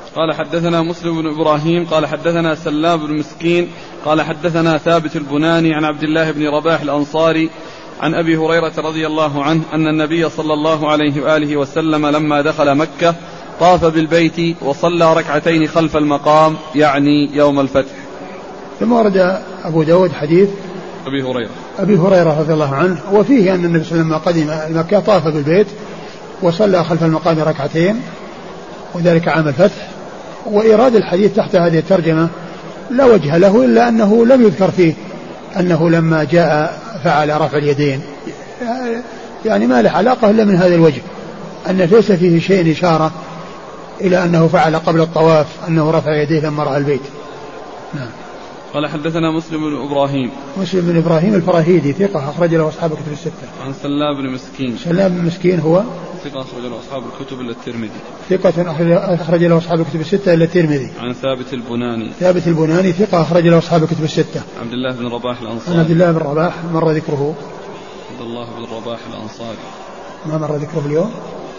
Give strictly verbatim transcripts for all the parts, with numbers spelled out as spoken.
قال حدثنا مسلم بن إبراهيم قال حدثنا سلام بن مسكين قال حدثنا ثابت البناني عن عبد الله بن رباح الأنصاري عن أبي هريرة رضي الله عنه أن النبي صلى الله عليه وآله وسلم لما دخل مكة طاف بالبيت وصلى ركعتين خلف المقام يعني يوم الفتح. ثم ورد أبو داود حديث أبي هريرة أبي هريرة رضي الله عنه وفيه أن النبي صلى الله عليه وسلم قدم مكة طاف بالبيت وصلى خلف المقام ركعتين وذلك عام الفتح. وإيراد الحديث تحت هذه الترجمة لا وجه له إلا أنه لم يذكر فيه أنه لما جاء فعل رفع اليدين، يعني ما له علاقة إلا من هذا الوجه، أن ليس فيه شيء إشارة إلى أنه فعل قبل الطواف أنه رفع يديه لما رأى البيت. نعم. قال حدثنا مسلم بن إبراهيم مسلم بن إبراهيم الفراهيدي ثقة أخرج له أصحاب الكتب الستة. عن سلام بن مسكين سلام بن مسكين هو ثقة أخرج له أصحاب الكتب إلا الترمذي ثقة أخرج له أصحاب الكتب الستة إلا الترمذي. عن ثابت البناني ثابت البناني ثقة أخرج له أصحاب الكتب الستة. عبد الله بن رباح الأنصاري عن عبد الله بن رباح مر ذكره عبد الله بن رباح الأنصاري ما مر ذكره اليوم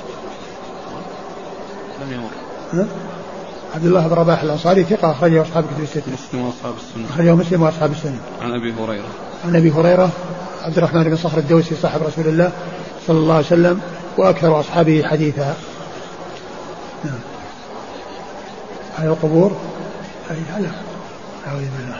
لم يمر. ها؟ عبد الله بن رباح الأنصاري ثقة أخرجه أصحاب الكتب الستة. مسلم وأصحاب السنة أخرجه مسلم وأصحاب السنة. عن أبي هريرة عن أبي هريرة عبد الرحمن بن صخر الدوسي صاحب رسول الله صلى الله عليه وسلم وأكثر أصحابه حديثا. نعم. على القبور أي هلا أعوذ بالله.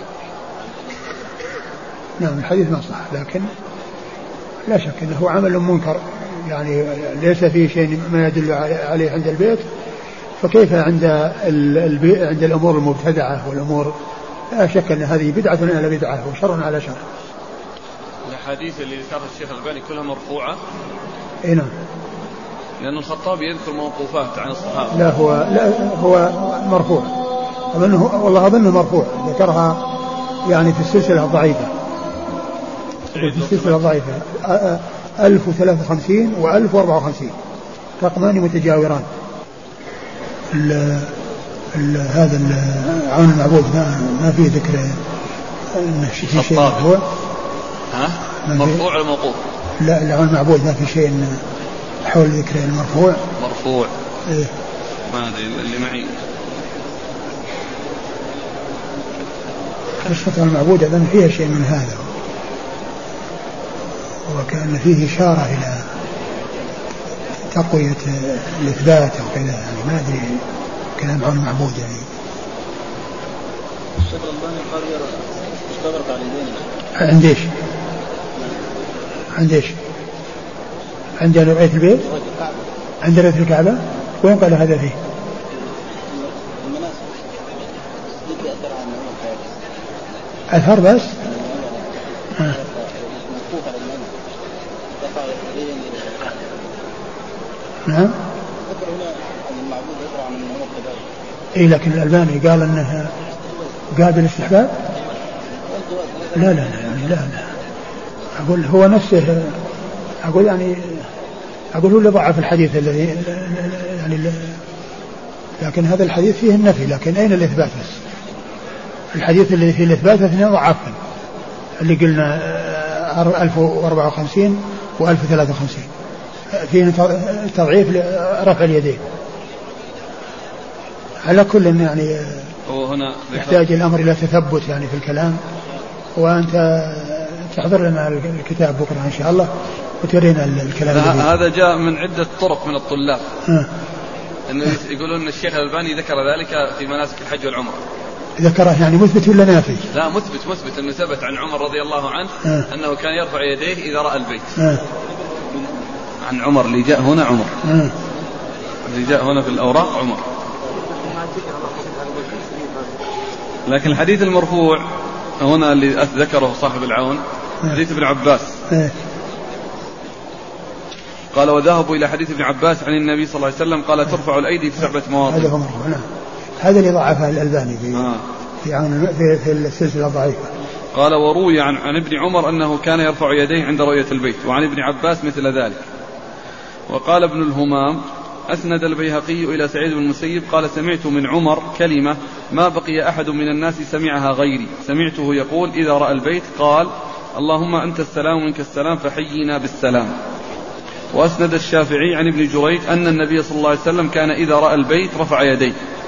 نعم الحديث ما صح لكن لا شك أنه عمل منكر، يعني ليس فيه شيء ما يدل عليه عند البيت، فكيف عند عند الأمور المبتدعة والأمور، لا شك أن هذه بدعة على بدعة وشر على شر. الحديث اللي ذكرها الشيخ الألباني كلها مرفوعة. اي نعم. لأن الخطابي يذكر موقوفات عن الصحابة. لا هو لا هو مرفوع، أظنه والله أظنه مرفوع، ذكرها يعني في السلسلة الضعيفة. في السلسلة الضعيفة ألف وثلاثة وخمسين وألف وأربعة وخمسين رقمان متجاوران. ال ال هذا عون المعبود ما ما فيه ذكر انه شيء شيء مرفوع. ها مرفوع ولا موقوف؟ لا العون المعبود ما في شيء حول ذكر المرفوع. مرفوع إيه؟ ما ادري اللي معي قصة المعبود اظن فيها شيء من هذا، وكان فيه إشارة إلى تقوية الإثبات أو كذا، يعني ما أدري كلام عن المعبود يعني. الشيخ الألباني قال اشتغلت على اليدين. عند إيش؟ عند إيش؟ عند رؤية البيت؟ عند رؤية الكعبة؟ وين قال هذا فيه؟ أثر بس؟ ها. نعم. إيه لكن الألباني قال أنها قال بالاستحباب. لا لا لا يعني لا لا أقول هو نفسه، أقول يعني أقول هو اللي ضعف الحديث الذي يعني، لكن هذا الحديث فيه النفي، لكن أين الإثبات؟ بس الحديث اللي فيه الإثبات اثنين ضعفا، اللي قلنا ألف وأربعة وخمسين وألف وثلاثة وخمسين فيه تضعيف لرفع اليدين. على كل يعني هنا يحتاج الأمر إلى تثبت يعني في الكلام، وأنت تحضر لنا الكتاب بكرة إن شاء الله وترينا الكلام. هذا جاء من عدة طرق من الطلاب. أه. إنه يقولون أن الشيخ الألباني ذكر ذلك في مناسك الحج والعمرة. ذكره يعني مثبت ولا نافي؟ لا مثبت مثبت أنه ثبت عن عمر رضي الله عنه أه. أنه كان يرفع يديه إذا رأى البيت. أه. عن عمر اللي جاء هنا عمر. أه. اللي جاء هنا في الأوراق عمر. لكن الحديث المرفوع هنا اللي ذكره صاحب العون حديث ابن عباس. أه. قال وذهبوا إلى حديث ابن عباس عن النبي صلى الله عليه وسلم قال ترفع الأيدي في سبعة مواضع. هذا هو مرفوع. نعم هذا اللي ضعفه الألباني في آه. في, عون في, في السلسلة الضعيفة. قال وروي عن, عن ابن عمر أنه كان يرفع يديه عند رؤية البيت، وعن ابن عباس مثل ذلك. وقال ابن الهمام أسند البيهقي إلى سعيد بن المسيب قال سمعت من عمر كلمة ما بقي أحد من الناس سمعها غيري، سمعته يقول إذا رأى البيت قال اللهم أنت السلام منك السلام فحينا بالسلام. وأسند الشافعي عن ابن جريج أن النبي صلى الله عليه وسلم كان إذا رأى البيت رفع يديه،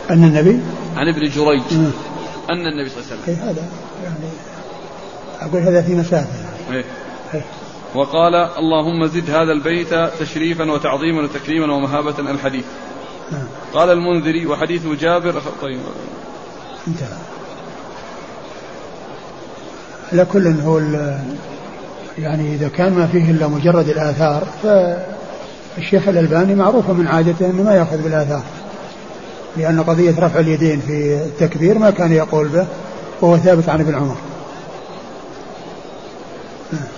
أن النبي عن ابن جريج م. أن النبي صلى الله عليه وسلم إيه هذا يعني أقول هذا في مسافة إيه. إيه. وقال اللهم زد هذا البيت تشريفا وتعظيما وتكريما ومهابة الحديث. م. قال المنذري وحديث جابر طيب انتهى. على كل هو يعني إذا كان ما فيه إلا مجرد الآثار فالشيخ الألباني معروف من عادته أنه ما يأخذ بالآثار، لأن قضية رفع اليدين في التكبير ما كان يقول به وهو ثابت عن ابن عمر.